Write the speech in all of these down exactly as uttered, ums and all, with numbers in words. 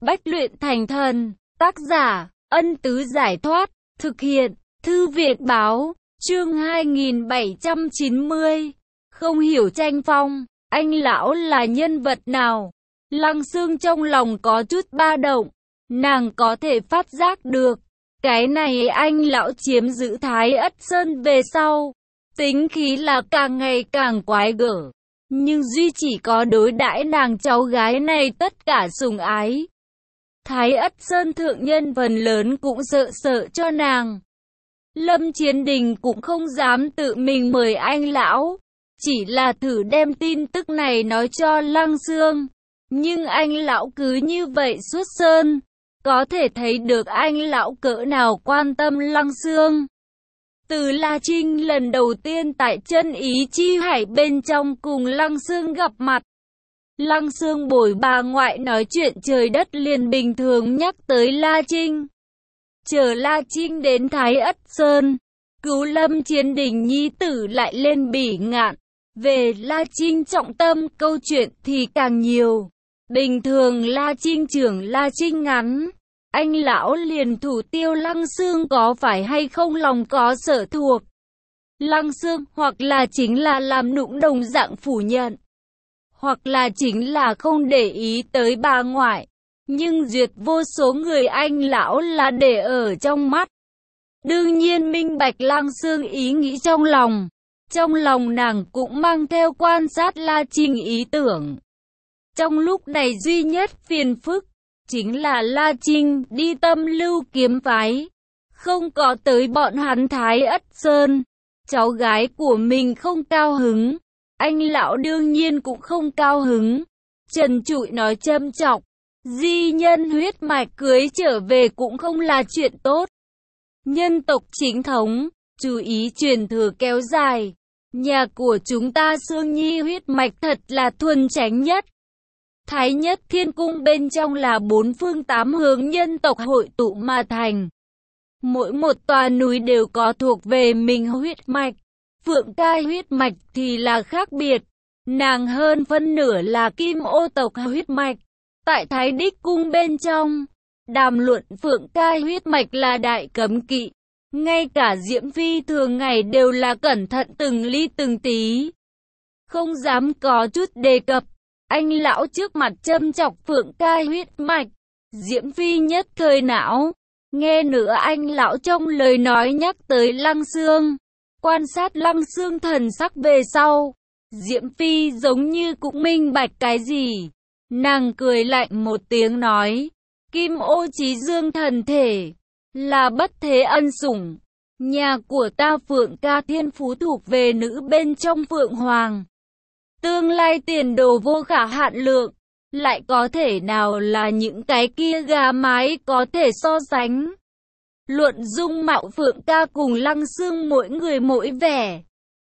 Bách luyện thành thần. Tác giả, Ân Tứ Giải Thoát. Thực hiện, Thư Việt Báo. Chương hai nghìn bảy trăm chín mươi. Không hiểu tranh phong, anh lão là nhân vật nào? Lăng Xương trong lòng có chút ba động. Nàng có thể phát giác được. Cái này anh lão chiếm giữ Thái Ất Sơn về sau. Tính khí là càng ngày càng quái gở. Nhưng duy chỉ có đối đãi nàng cháu gái này tất cả sủng ái. Thái Ất Sơn thượng nhân phần lớn cũng sợ sợ cho nàng. Lâm Chiến Đình cũng không dám tự mình mời anh lão. Chỉ là thử đem tin tức này nói cho Lăng Xương. Nhưng anh lão cứ như vậy xuất sơn. Có thể thấy được anh lão cỡ nào quan tâm Lăng Xương. Từ La Trinh lần đầu tiên tại Chân Ý Chi Hải bên trong cùng Lăng Xương gặp mặt. Lăng Xương bồi bà ngoại nói chuyện trời đất liền bình thường nhắc tới La Trinh. Chờ La Trinh đến Thái Ất Sơn, cứu Lâm Chiến Đình nhi tử lại lên Bỉ Ngạn. Về La Trinh trọng tâm câu chuyện thì càng nhiều. Bình thường La Trinh trưởng La Trinh ngắn. Anh lão liền thủ tiêu Lăng Xương có phải hay không lòng có sở thuộc. Lăng Xương hoặc là chính là làm nũng đồng dạng phủ nhận. Hoặc là chính là không để ý tới bà ngoại. Nhưng duyệt vô số người anh lão là để ở trong mắt. Đương nhiên minh bạch Lăng Xương ý nghĩ trong lòng. Trong lòng nàng cũng mang theo quan sát La Trinh ý tưởng. Trong lúc này duy nhất phiền phức. Chính là La Trinh đi Tâm Lưu kiếm phái. Không có tới bọn hắn Thái Ất Sơn. Cháu gái của mình không cao hứng. Anh lão đương nhiên cũng không cao hứng. Trần Trụi nói châm chọc. Di nhân huyết mạch cưới trở về cũng không là chuyện tốt. Nhân tộc chính thống, chú ý truyền thừa kéo dài. Nhà của chúng ta Xương Nhi huyết mạch thật là thuần chánh nhất. Thái Nhất Thiên Cung bên trong là bốn phương tám hướng nhân tộc hội tụ mà thành. Mỗi một tòa núi đều có thuộc về mình huyết mạch. Phượng Cai huyết mạch thì là khác biệt. Nàng hơn phân nửa là Kim Ô tộc huyết mạch. Tại Thái Đích Cung bên trong, đàm luận Phượng Cai huyết mạch là đại cấm kỵ. Ngay cả Diễm Phi thường ngày đều là cẩn thận từng ly từng tí. Không dám có chút đề cập. Anh lão trước mặt châm chọc Phượng Cai huyết mạch. Diễm Phi nhất thời não. Nghe nữa anh lão trong lời nói nhắc tới Lăng Xương. Quan sát Lăng Xương thần sắc về sau. Diễm Phi giống như cũng minh bạch cái gì. Nàng cười lạnh một tiếng nói. Kim Ô Chí Dương thần thể. Là bất thế ân sủng. Nhà của ta Phượng Ca thiên phú thuộc về nữ bên trong Phượng Hoàng. Tương lai tiền đồ vô khả hạn lượng. Lại có thể nào là những cái kia gà mái có thể so sánh. Luận dung mạo Phượng Ca cùng Lăng Xương mỗi người mỗi vẻ.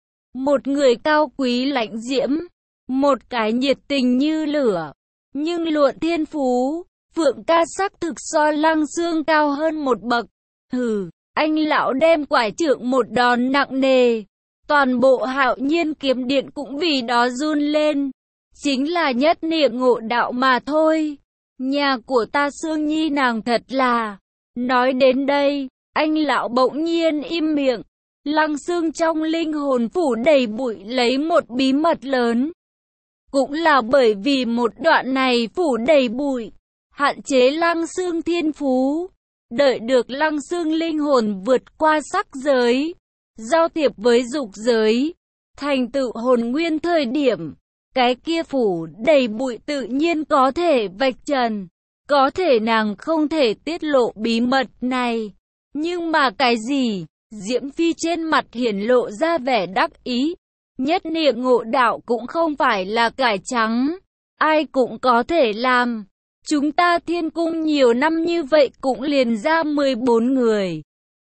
Một người cao quý lãnh diễm. Một cái nhiệt tình như lửa. Nhưng luận thiên phú, Phượng Ca sắc thực so Lăng Xương cao hơn một bậc. Hừ, anh lão đem quải trượng một đòn nặng nề. Toàn bộ Hạo Nhiên kiếm điện cũng vì đó run lên. Chính là nhất niệm ngộ đạo mà thôi. Nhà của ta Xương Nhi nàng thật là. Nói đến đây, anh lão bỗng nhiên im miệng. Lăng Xương trong linh hồn phủ đầy bụi lấy một bí mật lớn. Cũng là bởi vì một đoạn này phủ đầy bụi. Hạn chế Lăng Xương thiên phú. Đợi được Lăng Xương linh hồn vượt qua sắc giới. Giao thiệp với dục giới, thành tựu hồn nguyên thời điểm, cái kia phủ đầy bụi tự nhiên có thể vạch trần, có thể nàng không thể tiết lộ bí mật này. Nhưng mà cái gì? Diễm Phi trên mặt hiển lộ ra vẻ đắc ý. Nhất niệm ngộ đạo cũng không phải là cải trắng, ai cũng có thể làm. Chúng ta Thiên Cung nhiều năm như vậy cũng liền ra mười bốn người.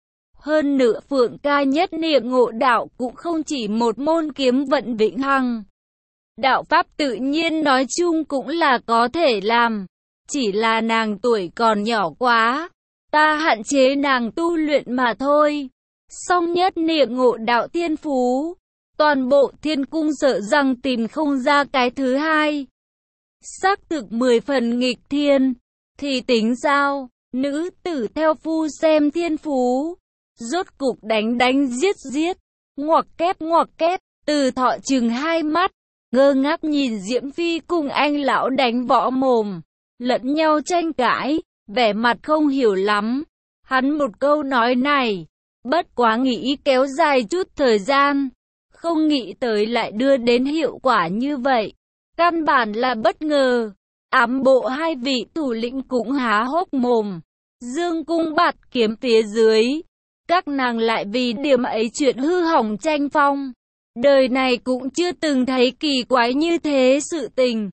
Hơn nữa Phượng Ca nhất niệm ngộ đạo cũng không chỉ một môn kiếm vận vĩnh hằng. Đạo pháp tự nhiên nói chung cũng là có thể làm. Chỉ là nàng tuổi còn nhỏ quá. Ta hạn chế nàng tu luyện mà thôi. Song nhất niệm ngộ đạo thiên phú. Toàn bộ Thiên Cung sợ rằng tìm không ra cái thứ hai. Xác thực mười phần nghịch thiên. thì tính sao? Nữ tử theo phu xem thiên phú, rốt cục đánh đánh giết giết, ngoặc kép ngoặc kép. Từ Thọ chừng hai mắt, ngơ ngác nhìn Diễm Phi cùng anh lão đánh võ mồm, lẫn nhau tranh cãi, vẻ mặt không hiểu lắm. Hắn một câu nói này, bất quá nghĩ kéo dài chút thời gian, không nghĩ tới lại đưa đến hiệu quả như vậy. Căn bản là bất ngờ. Ám bộ hai vị thủ lĩnh cũng há hốc mồm, dương cung bạt kiếm phía dưới. Các nàng lại vì điểm ấy chuyện hư hỏng tranh phong. Đời này cũng chưa từng thấy kỳ quái như thế sự tình.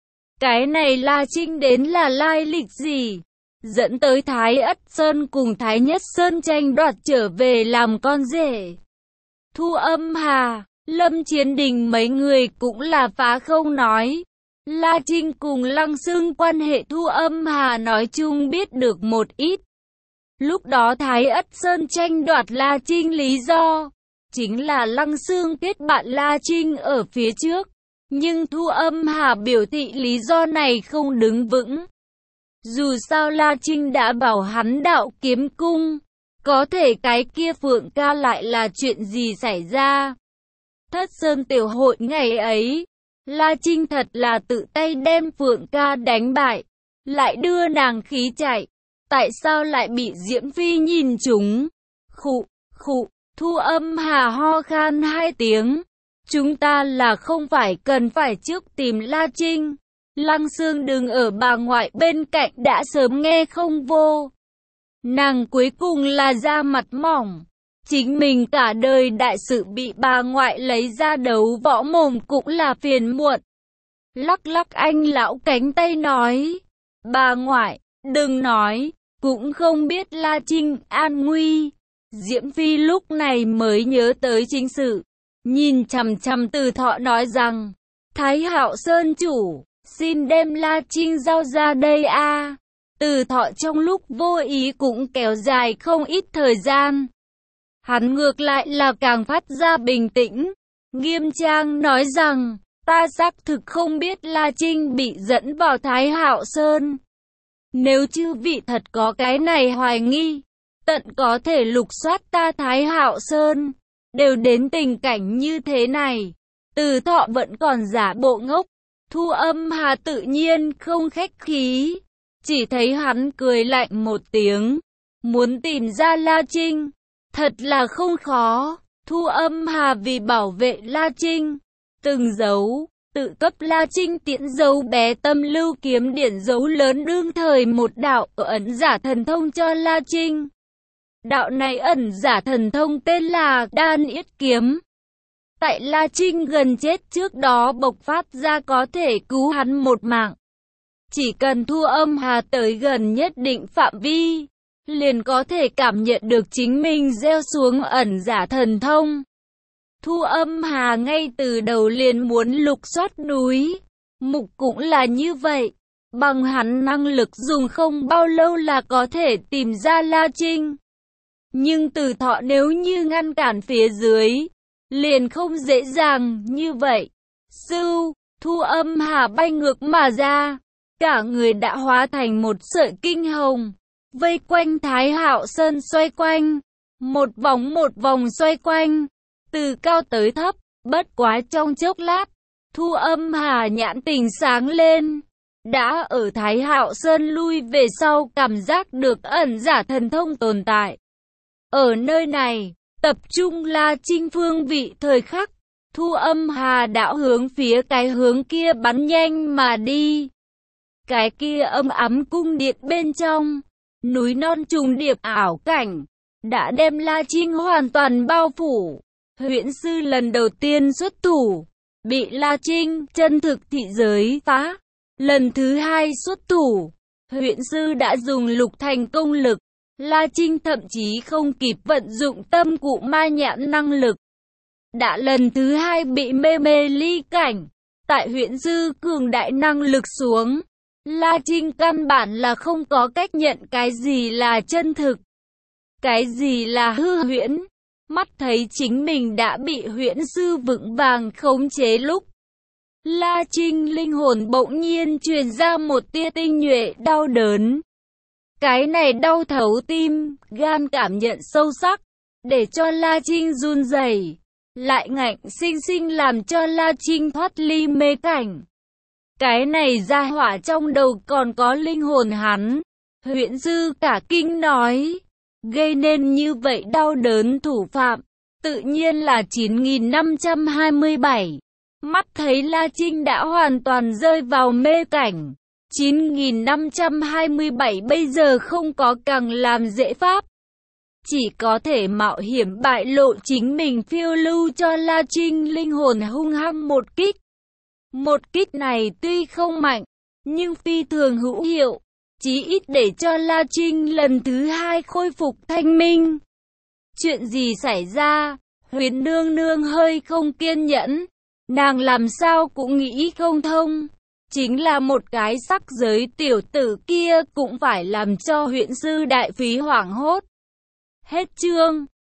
Cái này La Trinh đến là lai lịch gì? Dẫn tới Thái Ất Sơn cùng Thái Nhất Sơn tranh đoạt trở về làm con rể. Thu Âm Hà, Lâm Chiến Đình mấy người cũng là phá không nói. La Trinh cùng Lăng Xương quan hệ Thu Âm Hà nói chung biết được một ít. Lúc đó Thái Ất Sơn tranh đoạt La Trinh lý do chính là Lăng Xương kết bạn La Trinh ở phía trước. Nhưng Thu Âm Hà biểu thị lý do này không đứng vững. Dù sao La Trinh đã bảo hắn đạo kiếm cung, có thể cái kia Phượng ca lại là chuyện gì xảy ra. Thất Sơn tiểu hội ngày ấy, La Trinh thật là tự tay đem Phượng ca đánh bại, lại đưa nàng khí chạy. Tại sao lại bị Diễm Phi nhìn trúng? Khụ, khụ, Thu Âm Hà ho khan hai tiếng. Chúng ta là không phải cần phải trước tìm La Trinh. Lăng Xương đứng ở bà ngoại bên cạnh đã sớm nghe không vô. Nàng cuối cùng là da mặt mỏng. Chính mình cả đời đại sự bị bà ngoại lấy ra đấu võ mồm cũng là phiền muộn. Lắc lắc anh lão cánh tay nói. Bà ngoại, đừng nói, cũng không biết La Trinh an nguy. Diễm Phi lúc này mới nhớ tới chính sự. Nhìn chằm chằm Từ Thọ nói rằng, Thái Hạo Sơn chủ, xin đem La Trinh giao ra đây a. À. Từ Thọ trong lúc vô ý cũng kéo dài không ít thời gian. Hắn ngược lại là càng phát ra bình tĩnh, nghiêm trang nói rằng, ta xác thực không biết La Trinh bị dẫn vào Thái Hạo Sơn. Nếu chư vị thật có cái này hoài nghi, tận có thể lục soát ta Thái Hạo Sơn, đều đến tình cảnh như thế này. Từ Thọ vẫn còn giả bộ ngốc, Thu Âm Hà tự nhiên không khách khí, chỉ thấy hắn cười lạnh một tiếng, muốn tìm ra La Trinh, thật là không khó. Thu Âm Hà vì bảo vệ La Trinh, từng dấu, tự cấp La Trinh tiễn dấu bé tâm lưu kiếm điển dấu lớn đương thời một đạo ẩn giả thần thông cho La Trinh. Đạo này ẩn giả thần thông tên là Đan Yết Kiếm. Tại La Trinh gần chết trước đó bộc phát ra có thể cứu hắn một mạng. Chỉ cần Thu Âm Hà tới gần nhất định phạm vi, liền có thể cảm nhận được chính mình gieo xuống ẩn giả thần thông. Thu Âm Hà ngay từ đầu liền muốn lục soát núi, mục cũng là như vậy. Bằng hắn năng lực dùng không bao lâu là có thể tìm ra La Trinh. Nhưng Từ Thọ nếu như ngăn cản phía dưới, liền không dễ dàng như vậy. Sưu, Thu Âm Hà bay ngược mà ra, cả người đã hóa thành một sợi kinh hồng, vây quanh Thái Hạo Sơn xoay quanh, một vòng một vòng xoay quanh, từ cao tới thấp. Bất quá trong chốc lát, Thu Âm Hà nhãn tình sáng lên, đã ở Thái Hạo Sơn lui về sau cảm giác được ẩn giả thần thông tồn tại. Ở nơi này, tập trung La Trinh phương vị thời khắc, Thu Âm Hà đã hướng phía cái hướng kia bắn nhanh mà đi. Cái kia âm ấm cung điện bên trong, núi non trùng điệp ảo cảnh, đã đem La Trinh hoàn toàn bao phủ. Huyễn sư lần đầu tiên xuất thủ, bị La Trinh chân thực thị giới phá. Lần thứ hai xuất thủ, huyễn sư đã dùng lục thành công lực. La Trinh thậm chí không kịp vận dụng tâm cụ ma nhãn năng lực, đã lần thứ hai bị mê mê ly cảnh. Tại huyễn sư cường đại năng lực xuống, La Trinh căn bản là không có cách nhận cái gì là chân thực, cái gì là hư huyễn. Mắt thấy chính mình đã bị huyễn sư vững vàng khống chế lúc, La Trinh linh hồn bỗng nhiên truyền ra một tia tinh nhuệ đau đớn. Cái này đau thấu tim, gan cảm nhận sâu sắc, để cho La Trinh run rẩy, lại ngạnh sinh sinh làm cho La Trinh thoát ly mê cảnh. Cái này gia hỏa trong đầu còn có linh hồn hắn. Huyễn Dư cả kinh nói, gây nên như vậy đau đớn thủ phạm, tự nhiên là chín nghìn năm trăm hai mươi bảy. Mắt thấy La Trinh đã hoàn toàn rơi vào mê cảnh. chín nghìn năm trăm hai mươi bảy bây giờ không có càng làm dễ pháp. Chỉ có thể mạo hiểm bại lộ chính mình phiêu lưu cho La Trinh linh hồn hung hăng một kích. Một kích này tuy không mạnh, nhưng phi thường hữu hiệu, chí ít để cho La Trinh lần thứ hai khôi phục thanh minh. Chuyện gì xảy ra? Huyền nương nương hơi không kiên nhẫn, nàng làm sao cũng nghĩ không thông. Chính là một cái sắc giới tiểu tử kia cũng phải làm cho Huyễn Sư đại phí hoảng hốt. Hết chương.